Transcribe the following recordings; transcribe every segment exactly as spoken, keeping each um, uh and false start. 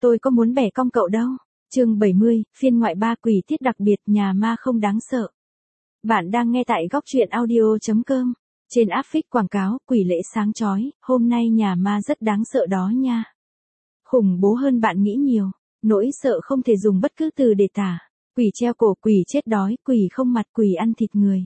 tôi có muốn bẻ cong cậu đâu. Chương bảy mươi, phiên ngoại ba quỷ tiết đặc biệt nhà ma không đáng sợ. Bạn đang nghe tại góc truyện audio chấm com. Trên áp phích quảng cáo, quỷ lễ sáng chói, hôm nay nhà ma rất đáng sợ đó nha. Khủng bố hơn bạn nghĩ nhiều, nỗi sợ không thể dùng bất cứ từ để tả. Quỷ treo cổ, quỷ chết đói, quỷ không mặt, quỷ ăn thịt người.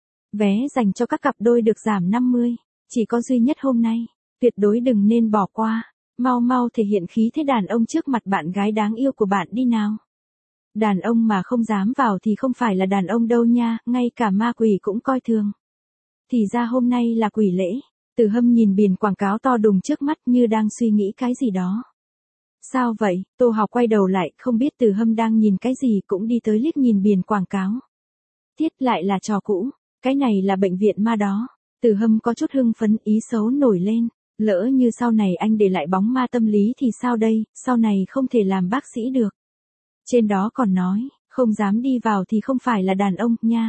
Vé dành cho các cặp đôi được giảm năm mươi, chỉ có duy nhất hôm nay, tuyệt đối đừng nên bỏ qua. Mau mau thể hiện khí thế đàn ông trước mặt bạn gái đáng yêu của bạn đi nào. Đàn ông mà không dám vào thì không phải là đàn ông đâu nha, ngay cả ma quỷ cũng coi thường. Thì ra hôm nay là quỷ lễ. Từ Hâm nhìn biển quảng cáo to đùng trước mắt như đang suy nghĩ cái gì đó. Sao vậy? Tô Học quay đầu lại, không biết Từ Hâm đang nhìn cái gì, cũng đi tới liếc nhìn biển quảng cáo. Tiết lại là trò cũ, cái này là bệnh viện ma đó. Từ Hâm có chút hưng phấn, ý xấu nổi lên. Lỡ như sau này anh để lại bóng ma tâm lý thì sao đây, sau này không thể làm bác sĩ được. Trên đó còn nói, không dám đi vào thì không phải là đàn ông nha.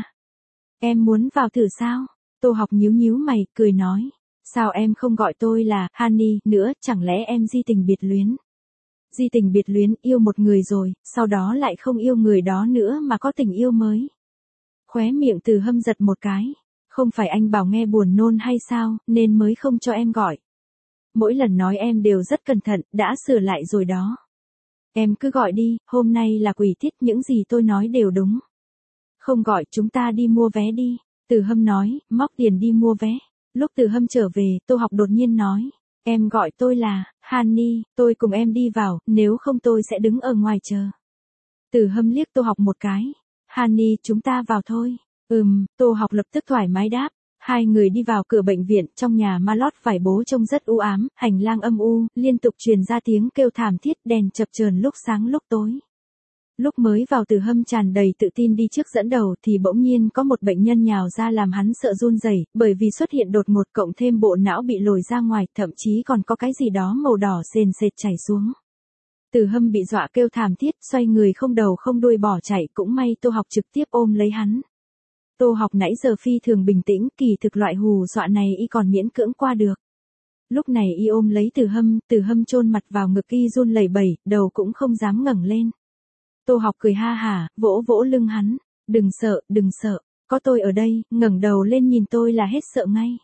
Em muốn vào thử sao? Tô Học nhíu nhíu mày, cười nói. Sao em không gọi tôi là Honey nữa, chẳng lẽ em di tình biệt luyến? Di tình biệt luyến, yêu một người rồi, sau đó lại không yêu người đó nữa mà có tình yêu mới. Khóe miệng Từ Hâm giật một cái. Không phải anh bảo nghe buồn nôn hay sao, nên mới không cho em gọi. Mỗi lần nói em đều rất cẩn thận, đã sửa lại rồi đó. Em cứ gọi đi, hôm nay là quỷ tiết, những gì tôi nói đều đúng. Không gọi, chúng ta đi mua vé đi. Từ Hâm nói, móc tiền đi mua vé. Lúc Từ Hâm trở về, Tô Học đột nhiên nói. Em gọi tôi là Honey, tôi cùng em đi vào, nếu không tôi sẽ đứng ở ngoài chờ. Từ Hâm liếc Tô Học một cái. Honey, chúng ta vào thôi. Ừm, Tô Học lập tức thoải mái đáp. Hai người đi vào cửa bệnh viện, trong nhà ma lót vải bố trông rất u ám, hành lang âm u, liên tục truyền ra tiếng kêu thảm thiết, đèn chập chờn lúc sáng lúc tối. Lúc mới vào Từ Hâm tràn đầy tự tin đi trước dẫn đầu thì bỗng nhiên có một bệnh nhân nhào ra làm hắn sợ run rẩy, bởi vì xuất hiện đột ngột cộng thêm bộ não bị lồi ra ngoài, thậm chí còn có cái gì đó màu đỏ sền sệt chảy xuống. Từ Hâm bị dọa kêu thảm thiết, xoay người không đầu không đuôi bỏ chạy, cũng may Tô Học trực tiếp ôm lấy hắn. Tô Học nãy giờ phi thường bình tĩnh, kỳ thực loại hù dọa này y còn miễn cưỡng qua được. Lúc này y ôm lấy Từ Hâm, Từ Hâm chôn mặt vào ngực y run lẩy bẩy, đầu cũng không dám ngẩng lên. Tô Học cười ha hả, vỗ vỗ lưng hắn, đừng sợ, đừng sợ, có tôi ở đây, ngẩng đầu lên nhìn tôi là hết sợ ngay.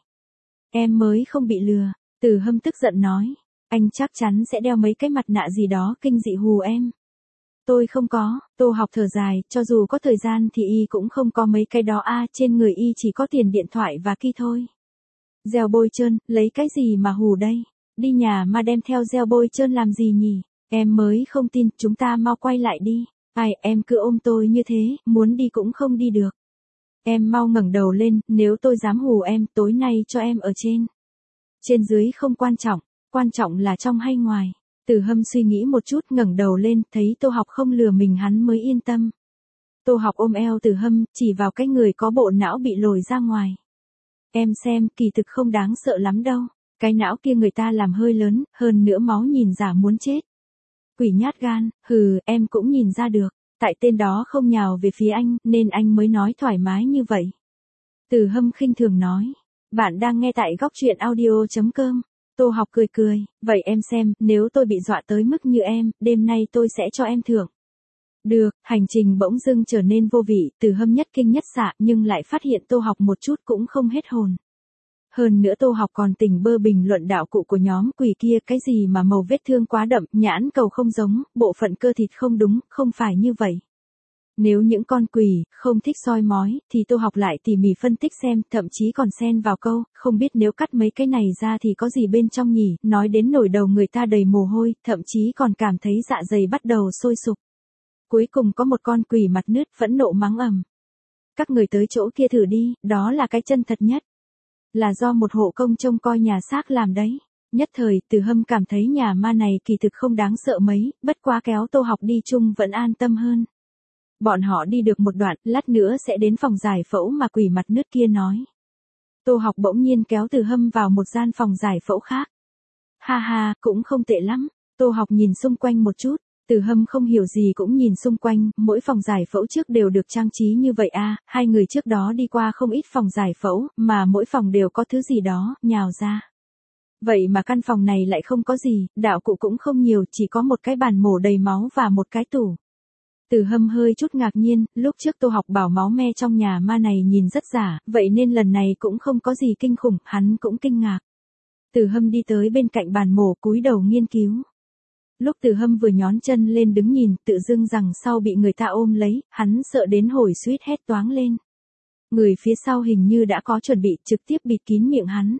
Em mới không bị lừa, Từ Hâm tức giận nói, anh chắc chắn sẽ đeo mấy cái mặt nạ gì đó kinh dị hù em. Tôi không có, Tô Học thở dài, cho dù có thời gian thì y cũng không có mấy cái đó a, trên người y chỉ có tiền điện thoại và ki thôi. Gel bôi trơn, lấy cái gì mà hù đây? Đi nhà mà đem theo gel bôi trơn làm gì nhỉ? Em mới không tin, chúng ta mau quay lại đi. Ai, em cứ ôm tôi như thế, muốn đi cũng không đi được. Em mau ngẩng đầu lên, nếu tôi dám hù em, tối nay cho em ở trên. Trên dưới không quan trọng, quan trọng là trong hay ngoài. Từ Hâm suy nghĩ một chút, ngẩng đầu lên, thấy Tô Học không lừa mình hắn mới yên tâm. Tô Học ôm eo Từ Hâm, chỉ vào cái người có bộ não bị lồi ra ngoài. Em xem, kỳ thực không đáng sợ lắm đâu. Cái não kia người ta làm hơi lớn, hơn nữa máu nhìn giả muốn chết. Quỷ nhát gan, hừ, em cũng nhìn ra được. Tại tên đó không nhào về phía anh, nên anh mới nói thoải mái như vậy. Từ Hâm khinh thường nói. Bạn đang nghe tại góc truyện audio chấm com. Tô Học cười cười, vậy em xem, nếu tôi bị dọa tới mức như em, đêm nay tôi sẽ cho em thưởng. Được, hành trình bỗng dưng trở nên vô vị, Từ Hâm nhất kinh nhất xạ, nhưng lại phát hiện Tô Học một chút cũng không hết hồn. Hơn nữa Tô Học còn tỉnh bơ bình luận đạo cụ của nhóm quỷ kia, cái gì mà màu vết thương quá đậm, nhãn cầu không giống, bộ phận cơ thịt không đúng, không phải như vậy. Nếu những con quỷ không thích soi mói, thì Tô Học lại tỉ mỉ phân tích xem, thậm chí còn xen vào câu, không biết nếu cắt mấy cái này ra thì có gì bên trong nhỉ, nói đến nổi đầu người ta đầy mồ hôi, thậm chí còn cảm thấy dạ dày bắt đầu sôi sục. Cuối cùng có một con quỷ mặt nứt phẫn nộ mắng ầm. Các người tới chỗ kia thử đi, đó là cái chân thật nhất. Là do một hộ công trông coi nhà xác làm đấy. Nhất thời, Từ Hâm cảm thấy nhà ma này kỳ thực không đáng sợ mấy, bất quá kéo Tô Học đi chung vẫn an tâm hơn. Bọn họ đi được một đoạn, lát nữa sẽ đến phòng giải phẫu mà quỷ mặt nứt kia nói. Tô Học bỗng nhiên kéo Từ Hâm vào một gian phòng giải phẫu khác. Ha ha, cũng không tệ lắm. Tô Học nhìn xung quanh một chút, Từ Hâm không hiểu gì cũng nhìn xung quanh, mỗi phòng giải phẫu trước đều được trang trí như vậy à, hai người trước đó đi qua không ít phòng giải phẫu, mà mỗi phòng đều có thứ gì đó, nhào ra. Vậy mà căn phòng này lại không có gì, đạo cụ cũng không nhiều, chỉ có một cái bàn mổ đầy máu và một cái tủ. Từ Hâm hơi chút ngạc nhiên, lúc trước Tô Học bảo máu me trong nhà ma này nhìn rất giả, vậy nên lần này cũng không có gì kinh khủng, hắn cũng kinh ngạc. Từ Hâm đi tới bên cạnh bàn mổ cúi đầu nghiên cứu. Lúc Từ Hâm vừa nhón chân lên đứng nhìn, tự dưng rằng sau bị người ta ôm lấy, hắn sợ đến hồi suýt hét toáng lên. Người phía sau hình như đã có chuẩn bị, trực tiếp bịt kín miệng hắn.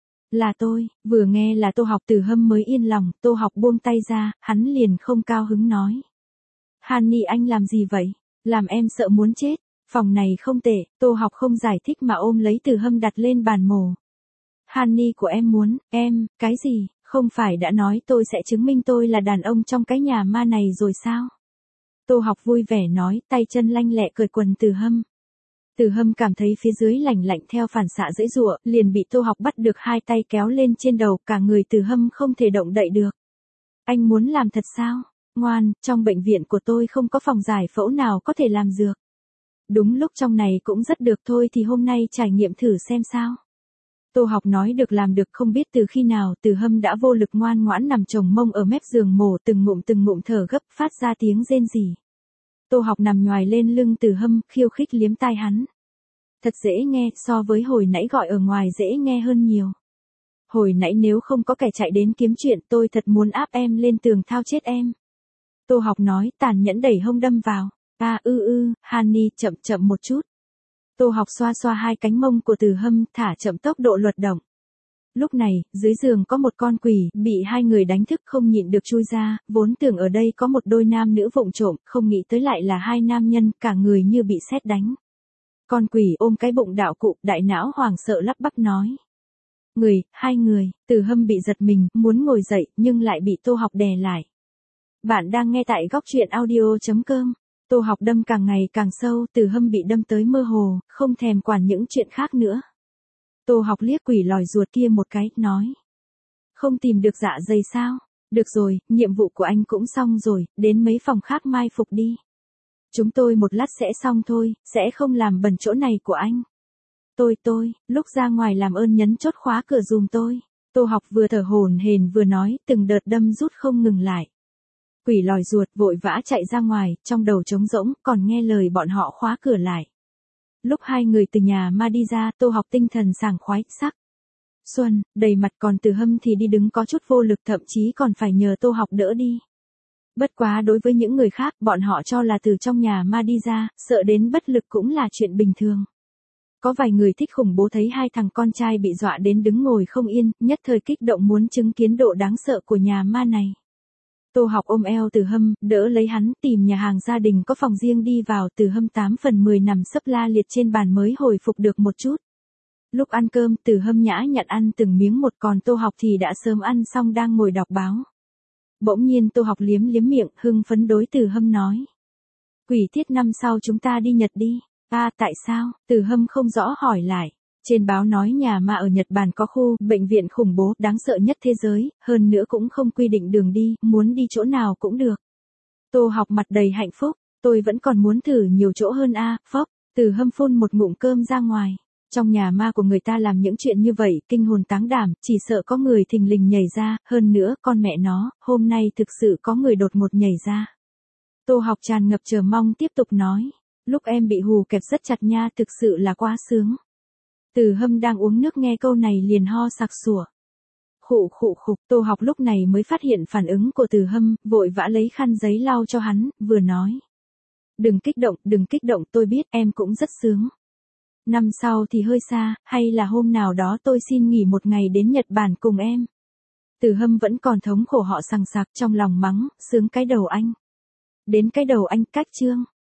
Là tôi, vừa nghe là Tô Học Từ Hâm mới yên lòng, Tô Học buông tay ra, hắn liền không cao hứng nói. Honey anh làm gì vậy? Làm em sợ muốn chết. Phòng này không tệ, Tô Học không giải thích mà ôm lấy Từ Hâm đặt lên bàn mổ. Honey của em muốn, em, cái gì, không phải đã nói tôi sẽ chứng minh tôi là đàn ông trong cái nhà ma này rồi sao? Tô Học vui vẻ nói, tay chân lanh lẹ cởi quần Từ Hâm. Từ Hâm cảm thấy phía dưới lạnh lạnh theo phản xạ giãy giụa, liền bị Tô Học bắt được hai tay kéo lên trên đầu, cả người Từ Hâm không thể động đậy được. Anh muốn làm thật sao? Ngoan, trong bệnh viện của tôi không có phòng giải phẫu nào có thể làm dược. Đúng lúc trong này cũng rất được thôi thì hôm nay trải nghiệm thử xem sao. Tô Học nói được làm được không biết từ khi nào Từ Hâm đã vô lực ngoan ngoãn nằm chồng mông ở mép giường mổ từng ngụm từng ngụm thở gấp phát ra tiếng rên rỉ. Tô Học nằm nhoài lên lưng Từ Hâm khiêu khích liếm tai hắn. Thật dễ nghe, so với hồi nãy gọi ở ngoài dễ nghe hơn nhiều. Hồi nãy nếu không có kẻ chạy đến kiếm chuyện tôi thật muốn áp em lên tường thao chết em. Tô Học nói tàn nhẫn đẩy hông đâm vào. À ư ư, Honey chậm chậm một chút. Tô Học xoa xoa hai cánh mông của Từ Hâm thả chậm tốc độ luật động. Lúc này, dưới giường có một con quỷ, bị hai người đánh thức không nhịn được chui ra, vốn tưởng ở đây có một đôi nam nữ vụng trộm, không nghĩ tới lại là hai nam nhân, cả người như bị sét đánh. Con quỷ ôm cái bụng đạo cụ, đại não hoảng sợ lắp bắp nói. Người, hai người, Từ Hâm bị giật mình, muốn ngồi dậy, nhưng lại bị Tô Học đè lại. Bạn đang nghe tại góc truyện audio chấm com. Tô Học đâm càng ngày càng sâu, Từ Hâm bị đâm tới mơ hồ, không thèm quản những chuyện khác nữa. Tô Học liếc quỷ lòi ruột kia một cái, nói. Không tìm được dạ dày sao? Được rồi, nhiệm vụ của anh cũng xong rồi, đến mấy phòng khác mai phục đi. Chúng tôi một lát sẽ xong thôi, sẽ không làm bẩn chỗ này của anh. Tôi tôi, lúc ra ngoài làm ơn nhấn chốt khóa cửa dùm tôi. Tô Học vừa thở hổn hển vừa nói, từng đợt đâm rút không ngừng lại. Quỷ lòi ruột vội vã chạy ra ngoài, trong đầu trống rỗng, còn nghe lời bọn họ khóa cửa lại. Lúc hai người từ nhà ma đi ra, Tô Học tinh thần sảng khoái, sắc. Xuân, đầy mặt, còn Từ Hâm thì đi đứng có chút vô lực, thậm chí còn phải nhờ Tô Học đỡ đi. Bất quá đối với những người khác, bọn họ cho là từ trong nhà ma đi ra, sợ đến bất lực cũng là chuyện bình thường. Có vài người thích khủng bố thấy hai thằng con trai bị dọa đến đứng ngồi không yên, nhất thời kích động muốn chứng kiến độ đáng sợ của nhà ma này. Tô Học ôm eo Từ Hâm, đỡ lấy hắn, tìm nhà hàng gia đình có phòng riêng đi vào. Từ Hâm tám phần mười nằm sấp la liệt trên bàn mới hồi phục được một chút. Lúc ăn cơm, Từ Hâm nhã nhặn ăn từng miếng một, còn Tô Học thì đã sớm ăn xong đang ngồi đọc báo. Bỗng nhiên Tô Học liếm liếm miệng, hưng phấn đối Từ Hâm nói. Quỷ tiết năm sau chúng ta đi Nhật đi. À, tại sao? Từ Hâm không rõ hỏi lại. Trên báo nói nhà ma ở Nhật Bản có khu bệnh viện khủng bố đáng sợ nhất thế giới, hơn nữa cũng không quy định đường đi, muốn đi chỗ nào cũng được. Tô Học mặt đầy hạnh phúc, tôi vẫn còn muốn thử nhiều chỗ hơn a, à, phốc. Từ Hâm phun một ngụm cơm ra ngoài. Trong nhà ma của người ta làm những chuyện như vậy, kinh hồn táng đảm, chỉ sợ có người thình lình nhảy ra, hơn nữa, con mẹ nó, hôm nay thực sự có người đột ngột nhảy ra. Tô Học tràn ngập chờ mong tiếp tục nói, lúc em bị hù kẹp rất chặt nha, thực sự là quá sướng. Từ Hâm đang uống nước nghe câu này liền ho sặc sủa. Khụ khụ khục, Tô Học lúc này mới phát hiện phản ứng của Từ Hâm, vội vã lấy khăn giấy lau cho hắn, vừa nói. Đừng kích động, đừng kích động, tôi biết em cũng rất sướng. Năm sau thì hơi xa, hay là hôm nào đó tôi xin nghỉ một ngày đến Nhật Bản cùng em. Từ Hâm vẫn còn thống khổ họ sằng sặc trong lòng mắng, sướng cái đầu anh. Đến cái đầu anh cách chương.